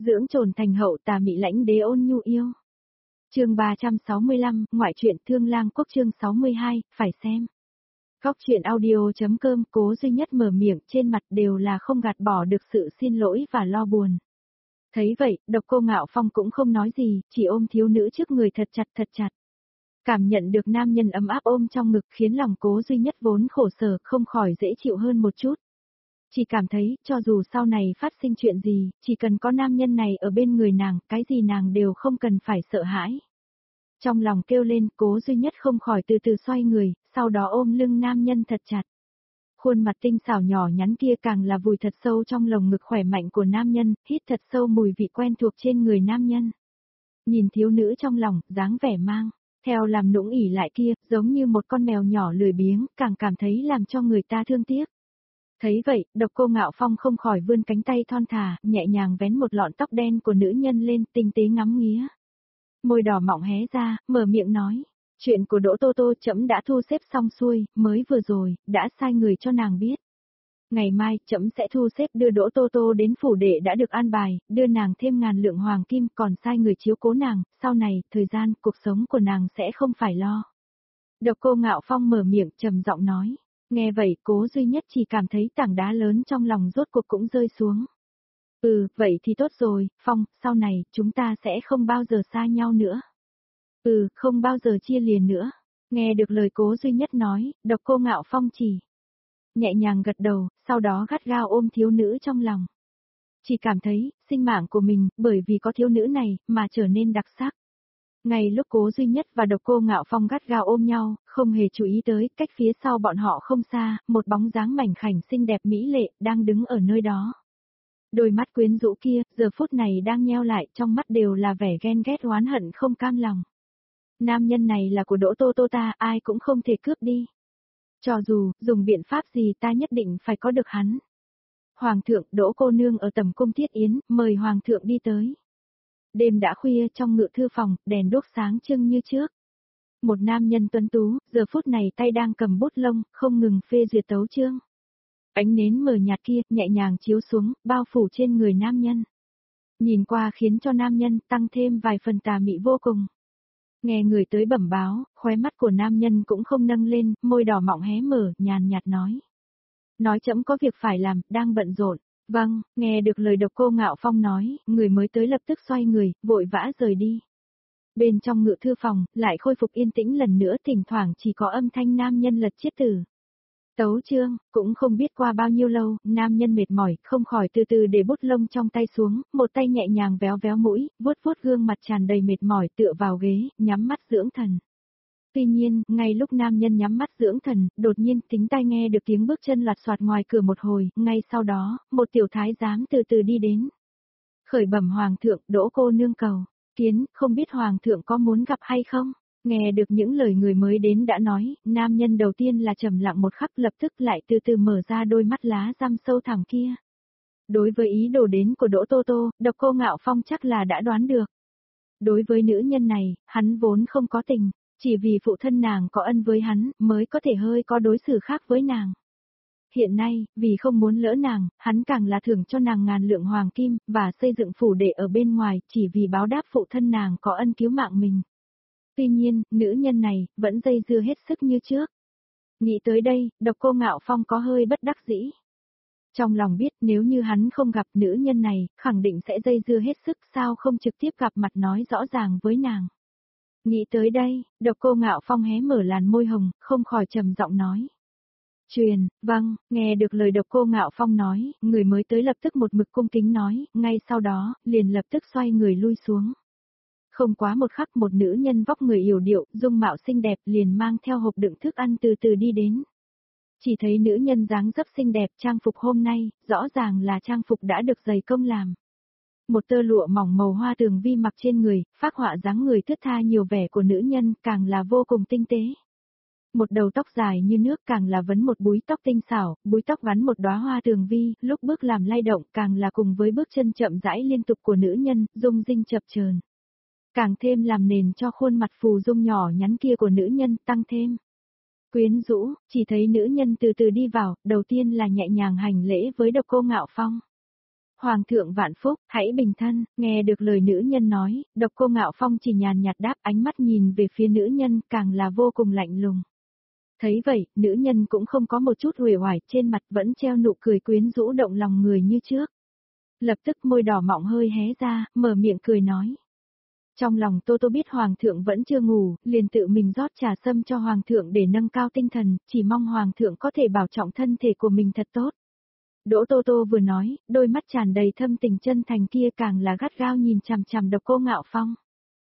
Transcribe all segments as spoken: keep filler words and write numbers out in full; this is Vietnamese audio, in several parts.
dưỡng trồn thành hậu tà mị lãnh đế ôn nhu yêu. Chương ba trăm sáu mươi lăm, ngoại truyện Thương Lang Quốc chương sáu mươi hai, phải xem. Góc truyện audio.com Cố Duy Nhất mở miệng, trên mặt đều là không gạt bỏ được sự xin lỗi và lo buồn. Thấy vậy, Độc Cô Ngạo Phong cũng không nói gì, chỉ ôm thiếu nữ trước người thật chặt thật chặt. Cảm nhận được nam nhân ấm áp ôm trong ngực khiến lòng Cố Duy Nhất vốn khổ sở không khỏi dễ chịu hơn một chút. Chỉ cảm thấy, cho dù sau này phát sinh chuyện gì, chỉ cần có nam nhân này ở bên người nàng, cái gì nàng đều không cần phải sợ hãi. Trong lòng kêu lên, Cố Duy Nhất không khỏi từ từ xoay người, sau đó ôm lưng nam nhân thật chặt. Khuôn mặt tinh xảo nhỏ nhắn kia càng là vùi thật sâu trong lồng ngực khỏe mạnh của nam nhân, hít thật sâu mùi vị quen thuộc trên người nam nhân. Nhìn thiếu nữ trong lòng, dáng vẻ mang, theo làm nũng ỉ lại kia, giống như một con mèo nhỏ lười biếng, càng cảm thấy làm cho người ta thương tiếc. Thấy vậy, Độc Cô Ngạo Phong không khỏi vươn cánh tay thon thả, nhẹ nhàng vén một lọn tóc đen của nữ nhân lên, tinh tế ngắm nghía. Môi đỏ mọng hé ra, mở miệng nói, chuyện của Đỗ Tô Tô trẫm đã thu xếp xong xuôi, mới vừa rồi, đã sai người cho nàng biết. Ngày mai, trẫm sẽ thu xếp đưa Đỗ Tô Tô đến phủ đệ đã được an bài, đưa nàng thêm ngàn lượng hoàng kim, còn sai người chiếu cố nàng, sau này, thời gian, cuộc sống của nàng sẽ không phải lo. Độc Cô Ngạo Phong mở miệng trầm giọng nói. Nghe vậy, Cố Duy Nhất chỉ cảm thấy tảng đá lớn trong lòng rốt cuộc cũng rơi xuống. Ừ, vậy thì tốt rồi, Phong, sau này, chúng ta sẽ không bao giờ xa nhau nữa. Ừ, không bao giờ chia liền nữa. Nghe được lời Cố Duy Nhất nói, Độc Cô Ngạo Phong chỉ nhẹ nhàng gật đầu, sau đó gắt gao ôm thiếu nữ trong lòng. Chỉ cảm thấy, sinh mạng của mình, bởi vì có thiếu nữ này, mà trở nên đặc sắc. Ngay lúc Cố Duy Nhất và Độc Cô Ngạo Phong gắt gao ôm nhau, không hề chú ý tới, cách phía sau bọn họ không xa, một bóng dáng mảnh khảnh xinh đẹp mỹ lệ, đang đứng ở nơi đó. Đôi mắt quyến rũ kia, giờ phút này đang nheo lại, trong mắt đều là vẻ ghen ghét oán hận không cam lòng. Nam nhân này là của Đỗ Tô Tô ta, ai cũng không thể cướp đi. Cho dù, dùng biện pháp gì ta nhất định phải có được hắn. Hoàng thượng, Đỗ cô nương ở tầm cung thiết yến, mời Hoàng thượng đi tới. Đêm đã khuya trong ngự thư phòng, đèn đốt sáng trưng như trước. Một nam nhân tuấn tú, giờ phút này tay đang cầm bút lông, không ngừng phê duyệt tấu chương. Ánh nến mờ nhạt kia, nhẹ nhàng chiếu xuống, bao phủ trên người nam nhân. Nhìn qua khiến cho nam nhân tăng thêm vài phần tà mị vô cùng. Nghe người tới bẩm báo, khóe mắt của nam nhân cũng không nâng lên, môi đỏ mọng hé mở, nhàn nhạt nói. Nói trẫm có việc phải làm, đang bận rộn. Vâng, nghe được lời Độc Cô Ngạo Phong nói, người mới tới lập tức xoay người, vội vã rời đi. Bên trong ngự thư phòng, lại khôi phục yên tĩnh lần nữa, thỉnh thoảng chỉ có âm thanh nam nhân lật chiết tử. Tấu chương, cũng không biết qua bao nhiêu lâu, nam nhân mệt mỏi, không khỏi từ từ để bút lông trong tay xuống, một tay nhẹ nhàng véo véo mũi, vuốt vuốt gương mặt tràn đầy mệt mỏi tựa vào ghế, nhắm mắt dưỡng thần. Tuy nhiên, ngay lúc nam nhân nhắm mắt dưỡng thần, đột nhiên tính tai nghe được tiếng bước chân loạt soạt ngoài cửa một hồi, ngay sau đó, một tiểu thái giám từ từ đi đến. Khởi bẩm Hoàng thượng, Đỗ cô nương cầu, kiến, không biết Hoàng thượng có muốn gặp hay không? Nghe được những lời người mới đến đã nói, nam nhân đầu tiên là trầm lặng một khắc lập tức lại từ từ mở ra đôi mắt lá răm sâu thẳm kia. Đối với ý đồ đến của Đỗ Tô Tô, Độc Cô Ngạo Phong chắc là đã đoán được. Đối với nữ nhân này, hắn vốn không có tình. Chỉ vì phụ thân nàng có ân với hắn, mới có thể hơi có đối xử khác với nàng. Hiện nay, vì không muốn lỡ nàng, hắn càng là thưởng cho nàng ngàn lượng hoàng kim, và xây dựng phủ đệ ở bên ngoài, chỉ vì báo đáp phụ thân nàng có ân cứu mạng mình. Tuy nhiên, nữ nhân này, vẫn dây dưa hết sức như trước. Nghĩ tới đây, Độc Cô Ngạo Phong có hơi bất đắc dĩ. Trong lòng biết nếu như hắn không gặp nữ nhân này, khẳng định sẽ dây dưa hết sức, sao không trực tiếp gặp mặt nói rõ ràng với nàng. Nghĩ tới đây, Độc Cô Ngạo Phong hé mở làn môi hồng, không khỏi trầm giọng nói. Truyền, vâng, nghe được lời Độc Cô Ngạo Phong nói, người mới tới lập tức một mực cung kính nói, ngay sau đó, liền lập tức xoay người lui xuống. Không quá một khắc một nữ nhân vóc người yểu điệu, dung mạo xinh đẹp liền mang theo hộp đựng thức ăn từ từ đi đến. Chỉ thấy nữ nhân dáng dấp xinh đẹp trang phục hôm nay, rõ ràng là trang phục đã được dày công làm. Một tơ lụa mỏng màu hoa tường vi mặc trên người, phác họa dáng người thướt tha nhiều vẻ của nữ nhân, càng là vô cùng tinh tế. Một đầu tóc dài như nước càng là vấn một búi tóc tinh xảo, búi tóc gắn một đóa hoa tường vi, lúc bước làm lay động càng là cùng với bước chân chậm rãi liên tục của nữ nhân, dung dinh chập chờn. Càng thêm làm nền cho khuôn mặt phù dung nhỏ nhắn kia của nữ nhân tăng thêm quyến rũ, chỉ thấy nữ nhân từ từ đi vào, đầu tiên là nhẹ nhàng hành lễ với Độc Cô Ngạo Phong. Hoàng thượng vạn phúc, hãy bình thân, nghe được lời nữ nhân nói, Độc Cô Ngạo Phong chỉ nhàn nhạt đáp, ánh mắt nhìn về phía nữ nhân càng là vô cùng lạnh lùng. Thấy vậy, nữ nhân cũng không có một chút uể oải, trên mặt vẫn treo nụ cười quyến rũ động lòng người như trước. Lập tức môi đỏ mọng hơi hé ra, mở miệng cười nói. Trong lòng Tô Tô biết Hoàng thượng vẫn chưa ngủ, liền tự mình rót trà sâm cho Hoàng thượng để nâng cao tinh thần, chỉ mong Hoàng thượng có thể bảo trọng thân thể của mình thật tốt. Đỗ Tô Tô vừa nói, đôi mắt tràn đầy thâm tình chân thành kia càng là gắt gao nhìn chằm chằm Độc Cô Ngạo Phong.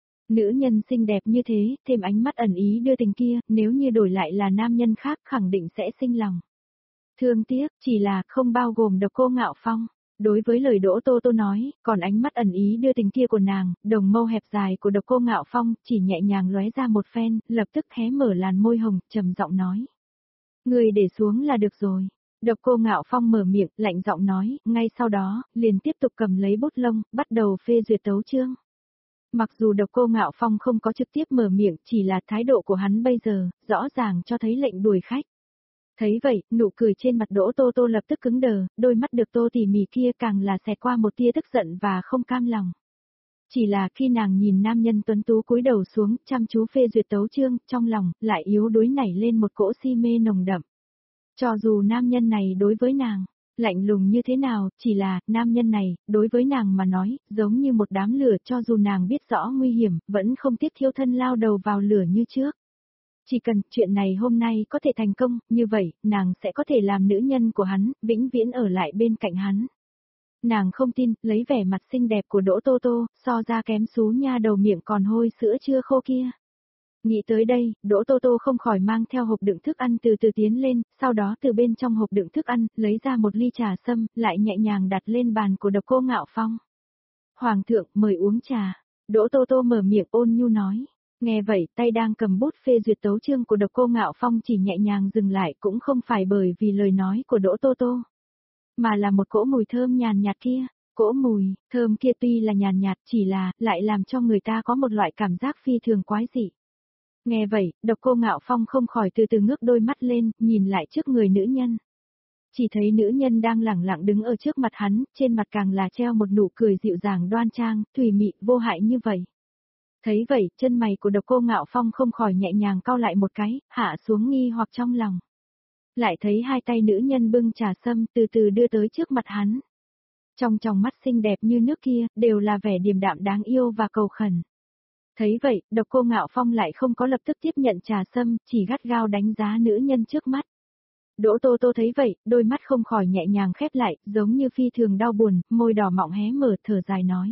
Nữ nhân xinh đẹp như thế, thêm ánh mắt ẩn ý đưa tình kia, nếu như đổi lại là nam nhân khác khẳng định sẽ sinh lòng. Thương tiếc, chỉ là không bao gồm Độc Cô Ngạo Phong. Đối với lời Đỗ Tô Tô nói, còn ánh mắt ẩn ý đưa tình kia của nàng, đồng mâu hẹp dài của Độc Cô Ngạo Phong chỉ nhẹ nhàng lóe ra một phen, lập tức hé mở làn môi hồng, trầm giọng nói. Người để xuống là được rồi. Độc Cô Ngạo Phong mở miệng, lạnh giọng nói, ngay sau đó, liền tiếp tục cầm lấy bút lông, bắt đầu phê duyệt tấu chương. Mặc dù Độc Cô Ngạo Phong không có trực tiếp mở miệng, chỉ là thái độ của hắn bây giờ, rõ ràng cho thấy lệnh đuổi khách. Thấy vậy, nụ cười trên mặt Đỗ Tô Tô lập tức cứng đờ, đôi mắt được tô tỉ mỉ kia càng là xẹt qua một tia tức giận và không cam lòng. Chỉ là khi nàng nhìn nam nhân tuấn tú cúi đầu xuống, chăm chú phê duyệt tấu chương, trong lòng, lại yếu đuối nảy lên một cỗ si mê nồng đậm. Cho dù nam nhân này đối với nàng, lạnh lùng như thế nào, chỉ là, nam nhân này, đối với nàng mà nói, giống như một đám lửa cho dù nàng biết rõ nguy hiểm, vẫn không tiếc thiêu thân lao đầu vào lửa như trước. Chỉ cần chuyện này hôm nay có thể thành công, như vậy, nàng sẽ có thể làm nữ nhân của hắn, vĩnh viễn ở lại bên cạnh hắn. Nàng không tin, lấy vẻ mặt xinh đẹp của Đỗ Tô Tô, so ra kém xú nha đầu miệng còn hôi sữa chưa khô kia. Nghĩ tới đây, Đỗ Tô Tô không khỏi mang theo hộp đựng thức ăn từ từ tiến lên, sau đó từ bên trong hộp đựng thức ăn, lấy ra một ly trà sâm, lại nhẹ nhàng đặt lên bàn của Độc Cô Ngạo Phong. Hoàng thượng, mời uống trà. Đỗ Tô Tô mở miệng ôn nhu nói. Nghe vậy, tay đang cầm bút phê duyệt tấu chương của Độc Cô Ngạo Phong chỉ nhẹ nhàng dừng lại cũng không phải bởi vì lời nói của Đỗ Tô Tô, mà là một cỗ mùi thơm nhàn nhạt kia. Cỗ mùi, thơm kia tuy là nhàn nhạt chỉ là, lại làm cho người ta có một loại cảm giác phi thường quái dị. Nghe vậy, Độc Cô Ngạo Phong không khỏi từ từ ngước đôi mắt lên, nhìn lại trước người nữ nhân. Chỉ thấy nữ nhân đang lẳng lặng đứng ở trước mặt hắn, trên mặt càng là treo một nụ cười dịu dàng đoan trang, thùy mị, vô hại như vậy. Thấy vậy, chân mày của Độc Cô Ngạo Phong không khỏi nhẹ nhàng cau lại một cái, hạ xuống nghi hoặc trong lòng. Lại thấy hai tay nữ nhân bưng trà sâm từ từ đưa tới trước mặt hắn. Trong tròng mắt xinh đẹp như nước kia, đều là vẻ điềm đạm đáng yêu và cầu khẩn. Thấy vậy, Độc Cô Ngạo Phong lại không có lập tức tiếp nhận trà sâm, chỉ gắt gao đánh giá nữ nhân trước mắt. Đỗ Tô Tô thấy vậy, đôi mắt không khỏi nhẹ nhàng khép lại, giống như phi thường đau buồn, môi đỏ mọng hé mở thở dài nói.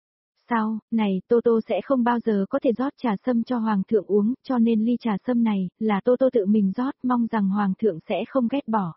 Sao, này, Tô Tô sẽ không bao giờ có thể rót trà sâm cho Hoàng thượng uống, cho nên ly trà sâm này, là Tô Tô tự mình rót, mong rằng Hoàng thượng sẽ không ghét bỏ.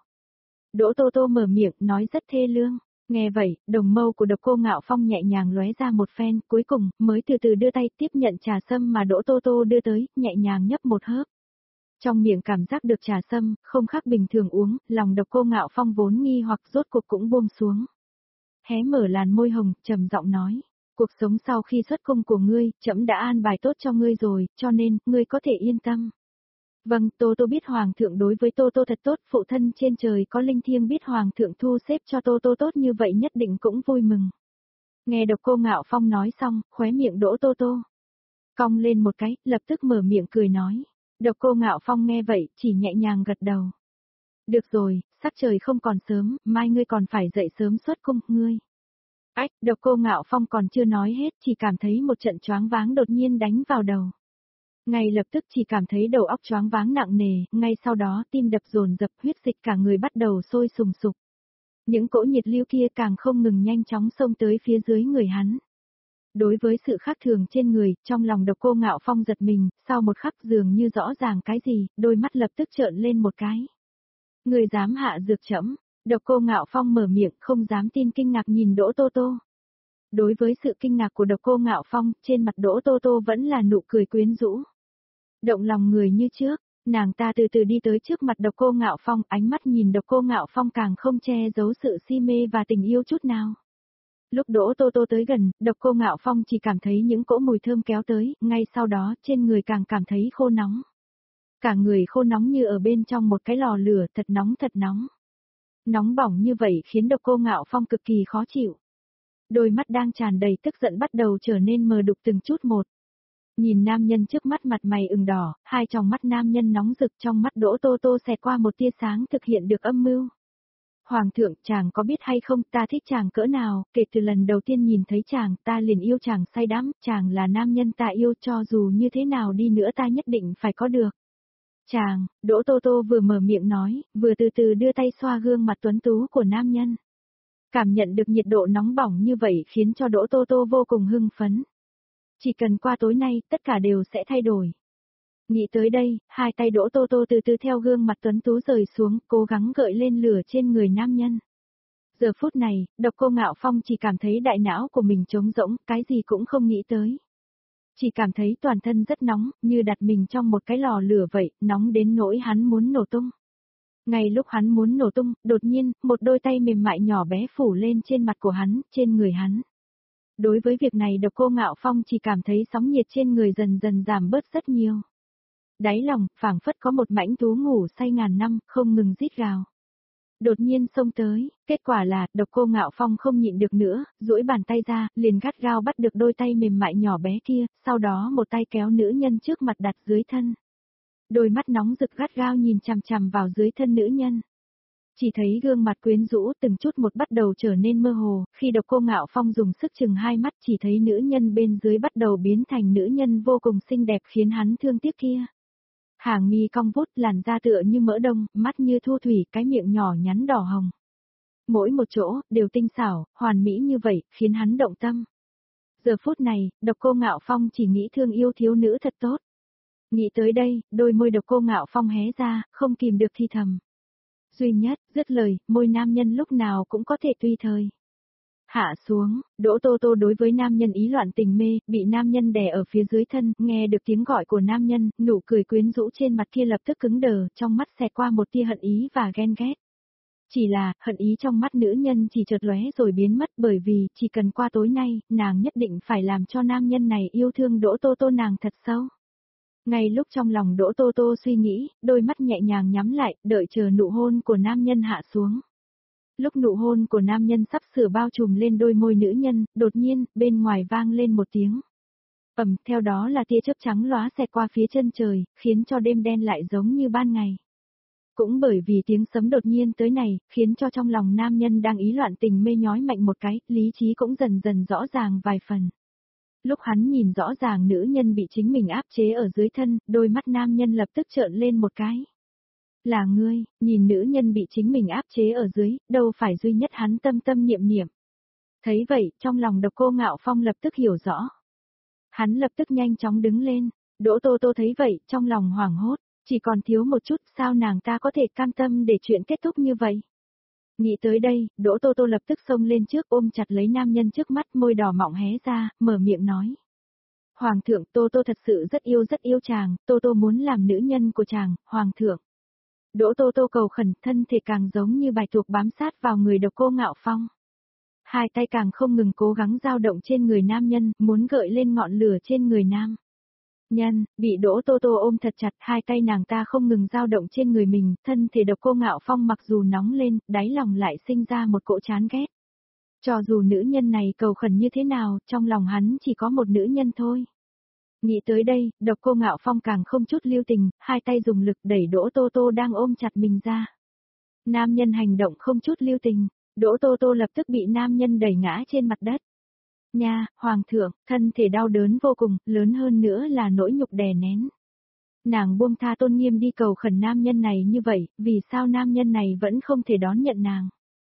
Đỗ Tô Tô mở miệng, nói rất thê lương. Nghe vậy, đồng mâu của Độc Cô Ngạo Phong nhẹ nhàng lóe ra một phen, cuối cùng, mới từ từ đưa tay tiếp nhận trà sâm mà Đỗ Tô Tô đưa tới, nhẹ nhàng nhấp một hớp. Trong miệng cảm giác được trà sâm, không khác bình thường uống, lòng Độc Cô Ngạo Phong vốn nghi hoặc rốt cuộc cũng buông xuống. Hé mở làn môi hồng, trầm giọng nói. Cuộc sống sau khi xuất cung của ngươi, trẫm đã an bài tốt cho ngươi rồi, cho nên, ngươi có thể yên tâm. Vâng, Tô Tô biết Hoàng thượng đối với Tô Tô thật tốt, phụ thân trên trời có linh thiêng biết Hoàng thượng thu xếp cho Tô Tô tốt như vậy nhất định cũng vui mừng. Nghe Độc Cô Ngạo Phong nói xong, khóe miệng Đỗ Tô Tô cong lên một cái, lập tức mở miệng cười nói. Độc Cô Ngạo Phong nghe vậy, chỉ nhẹ nhàng gật đầu. Được rồi, sắc trời không còn sớm, mai ngươi còn phải dậy sớm xuất cung, ngươi. Ách, Độc Cô Ngạo Phong còn chưa nói hết, chỉ cảm thấy một trận choáng váng đột nhiên đánh vào đầu. Ngay lập tức chỉ cảm thấy đầu óc choáng váng nặng nề, ngay sau đó tim đập dồn dập, huyết dịch cả người bắt đầu sôi sùng sục. Những cỗ nhiệt lưu kia càng không ngừng nhanh chóng xông tới phía dưới người hắn. Đối với sự khác thường trên người, trong lòng Độc Cô Ngạo Phong giật mình, sau một khắc dường như rõ ràng cái gì, đôi mắt lập tức trợn lên một cái. Người dám hạ dược trẫm? Độc Cô Ngạo Phong mở miệng, không dám tin kinh ngạc nhìn Đỗ Tô Tô. Đối với sự kinh ngạc của Độc Cô Ngạo Phong, trên mặt Đỗ Tô Tô vẫn là nụ cười quyến rũ. Động lòng người như trước, nàng ta từ từ đi tới trước mặt Độc Cô Ngạo Phong, ánh mắt nhìn Độc Cô Ngạo Phong càng không che giấu sự si mê và tình yêu chút nào. Lúc Đỗ Tô Tô tới gần, Độc Cô Ngạo Phong chỉ cảm thấy những cỗ mùi thơm kéo tới, ngay sau đó trên người càng cảm thấy khô nóng. Cả người khô nóng như ở bên trong một cái lò lửa, thật nóng thật nóng. Nóng bỏng như vậy khiến Độc Cô Ngạo Phong cực kỳ khó chịu. Đôi mắt đang tràn đầy tức giận bắt đầu trở nên mờ đục từng chút một. Nhìn nam nhân trước mắt mặt mày ửng đỏ, hai tròng mắt nam nhân nóng rực, trong mắt Đỗ Tô Tô xẹt qua một tia sáng thực hiện được âm mưu. Hoàng thượng, chàng có biết hay không, ta thích chàng cỡ nào, kể từ lần đầu tiên nhìn thấy chàng, ta liền yêu chàng say đắm, chàng là nam nhân ta yêu, cho dù như thế nào đi nữa ta nhất định phải có được. Chàng, Đỗ Tô Tô vừa mở miệng nói, vừa từ từ đưa tay xoa gương mặt tuấn tú của nam nhân. Cảm nhận được nhiệt độ nóng bỏng như vậy khiến cho Đỗ Tô Tô vô cùng hưng phấn. Chỉ cần qua tối nay, tất cả đều sẽ thay đổi. Nghĩ tới đây, hai tay Đỗ Tô Tô từ từ theo gương mặt tuấn tú rời xuống, cố gắng gợi lên lửa trên người nam nhân. Giờ phút này, Độc Cô Ngạo Phong chỉ cảm thấy đại não của mình trống rỗng, cái gì cũng không nghĩ tới. Chỉ cảm thấy toàn thân rất nóng, như đặt mình trong một cái lò lửa vậy, nóng đến nỗi hắn muốn nổ tung. Ngay lúc hắn muốn nổ tung, đột nhiên, một đôi tay mềm mại nhỏ bé phủ lên trên mặt của hắn, trên người hắn. Đối với việc này Độc Cô Ngạo Phong chỉ cảm thấy sóng nhiệt trên người dần dần giảm bớt rất nhiều. Đáy lòng, phảng phất có một mãnh thú ngủ say ngàn năm, không ngừng rít gào. Đột nhiên xông tới, kết quả là, Độc Cô Ngạo Phong không nhịn được nữa, duỗi bàn tay ra, liền gắt gao bắt được đôi tay mềm mại nhỏ bé kia, sau đó một tay kéo nữ nhân trước mặt đặt dưới thân. Đôi mắt nóng rực gắt gao nhìn chằm chằm vào dưới thân nữ nhân. Chỉ thấy gương mặt quyến rũ từng chút một bắt đầu trở nên mơ hồ, khi Độc Cô Ngạo Phong dùng sức chừng hai mắt chỉ thấy nữ nhân bên dưới bắt đầu biến thành nữ nhân vô cùng xinh đẹp khiến hắn thương tiếc kia. Hàng mi cong vút, làn da tựa như mỡ đông, mắt như thu thủy, cái miệng nhỏ nhắn đỏ hồng. Mỗi một chỗ, đều tinh xảo, hoàn mỹ như vậy, khiến hắn động tâm. Giờ phút này, Độc Cô Ngạo Phong chỉ nghĩ thương yêu thiếu nữ thật tốt. Nghĩ tới đây, đôi môi Độc Cô Ngạo Phong hé ra, không kìm được thi thầm. Duy nhất, dứt lời, môi nam nhân lúc nào cũng có thể tùy thời. Hạ xuống, Đỗ Tô Tô đối với nam nhân ý loạn tình mê, bị nam nhân đè ở phía dưới thân, nghe được tiếng gọi của nam nhân, nụ cười quyến rũ trên mặt kia lập tức cứng đờ, trong mắt xẹt qua một tia hận ý và ghen ghét. Chỉ là, hận ý trong mắt nữ nhân chỉ chợt lóe rồi biến mất bởi vì, chỉ cần qua tối nay, nàng nhất định phải làm cho nam nhân này yêu thương Đỗ Tô Tô nàng thật sâu. Ngay lúc trong lòng Đỗ Tô Tô suy nghĩ, đôi mắt nhẹ nhàng nhắm lại, đợi chờ nụ hôn của nam nhân hạ xuống. Lúc nụ hôn của nam nhân sắp sửa bao trùm lên đôi môi nữ nhân, đột nhiên, bên ngoài vang lên một tiếng. Ầm, theo đó là tia chớp trắng lóa xẹt qua phía chân trời, khiến cho đêm đen lại giống như ban ngày. Cũng bởi vì tiếng sấm đột nhiên tới này, khiến cho trong lòng nam nhân đang ý loạn tình mê nhói mạnh một cái, lý trí cũng dần dần rõ ràng vài phần. Lúc hắn nhìn rõ ràng nữ nhân bị chính mình áp chế ở dưới thân, đôi mắt nam nhân lập tức trợn lên một cái. Là ngươi, nhìn nữ nhân bị chính mình áp chế ở dưới, đâu phải duy nhất hắn tâm tâm niệm niệm. Thấy vậy, trong lòng Độc Cô Ngạo Phong lập tức hiểu rõ. Hắn lập tức nhanh chóng đứng lên, Đỗ Tô Tô thấy vậy, trong lòng hoảng hốt, chỉ còn thiếu một chút, sao nàng ta có thể cam tâm để chuyện kết thúc như vậy. Nghĩ tới đây, Đỗ Tô Tô lập tức xông lên trước ôm chặt lấy nam nhân trước mắt, môi đỏ mọng hé ra, mở miệng nói. Hoàng thượng, Tô Tô thật sự rất yêu rất yêu chàng, Tô Tô muốn làm nữ nhân của chàng, Hoàng thượng. Đỗ Tô Tô cầu khẩn, thân thể càng giống như bạch tuộc bám sát vào người Độc Cô Ngạo Phong. Hai tay càng không ngừng cố gắng dao động trên người nam nhân, muốn gợi lên ngọn lửa trên người nam nhân, bị Đỗ Tô Tô ôm thật chặt, hai tay nàng ta không ngừng dao động trên người mình, thân thể Độc Cô Ngạo Phong mặc dù nóng lên, đáy lòng lại sinh ra một cỗ chán ghét. Cho dù nữ nhân này cầu khẩn như thế nào, trong lòng hắn chỉ có một nữ nhân thôi. Nghĩ tới đây, Độc Cô Ngạo Phong càng không chút lưu tình, hai tay dùng lực đẩy Đỗ Tô Tô đang ôm chặt mình ra. Nam nhân hành động không chút lưu tình, Đỗ Tô Tô lập tức bị nam nhân đẩy ngã trên mặt đất. Nha, Hoàng thượng, thân thể đau đớn vô cùng, lớn hơn nữa là nỗi nhục đè nén. Nàng buông tha tôn nghiêm đi cầu khẩn nam nhân này như vậy, vì sao nam nhân này vẫn không thể đón nhận nàng.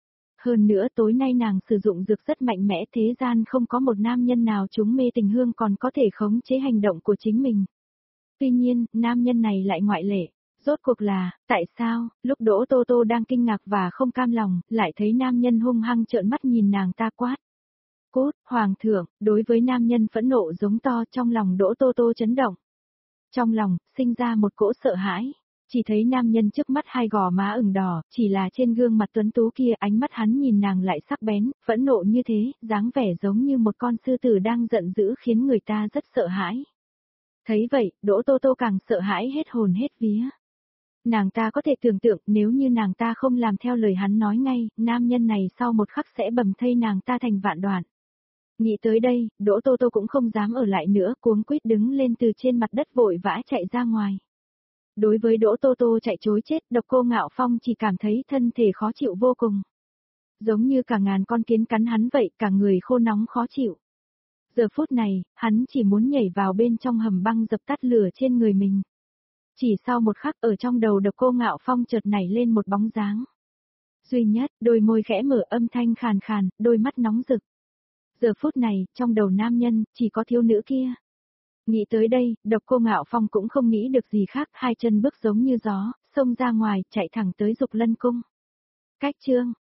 Hơn nữa tối nay nàng sử dụng dược rất mạnh mẽ, thế gian không có một nam nhân nào trúng mê tình hương còn có thể khống chế hành động của chính mình. Tuy nhiên, nam nhân này lại ngoại lệ. Rốt cuộc là, tại sao, lúc Đỗ Tô Tô đang kinh ngạc và không cam lòng, lại thấy nam nhân hung hăng trợn mắt nhìn nàng ta quát. Cút, Hoàng thượng, đối với nam nhân phẫn nộ giống to, trong lòng Đỗ Tô Tô chấn động. Trong lòng, sinh ra một cỗ sợ hãi. Chỉ thấy nam nhân trước mắt hai gò má ửng đỏ, chỉ là trên gương mặt tuấn tú kia ánh mắt hắn nhìn nàng lại sắc bén, phẫn nộ như thế, dáng vẻ giống như một con sư tử đang giận dữ khiến người ta rất sợ hãi. Thấy vậy, Đỗ Tô Tô càng sợ hãi hết hồn hết vía. Nàng ta có thể tưởng tượng nếu như nàng ta không làm theo lời hắn nói ngay, nam nhân này sau một khắc sẽ bầm thây nàng ta thành vạn đoạn. Nghĩ tới đây, Đỗ Tô Tô cũng không dám ở lại nữa, cuống quýt đứng lên từ trên mặt đất vội vã chạy ra ngoài. Đối với Đỗ Tô Tô chạy trối chết, Độc Cô Ngạo Phong chỉ cảm thấy thân thể khó chịu vô cùng. Giống như cả ngàn con kiến cắn hắn vậy, cả người khô nóng khó chịu. Giờ phút này, hắn chỉ muốn nhảy vào bên trong hầm băng dập tắt lửa trên người mình. Chỉ sau một khắc ở trong đầu Độc Cô Ngạo Phong chợt nảy lên một bóng dáng. Duy Nhất, đôi môi khẽ mở âm thanh khàn khàn, đôi mắt nóng rực. Giờ phút này, trong đầu nam nhân, chỉ có thiếu nữ kia. Nghĩ tới đây, Độc Cô Ngạo Phong cũng không nghĩ được gì khác, hai chân bước giống như gió, xông ra ngoài, chạy thẳng tới Dục Lân Cung. Cách chương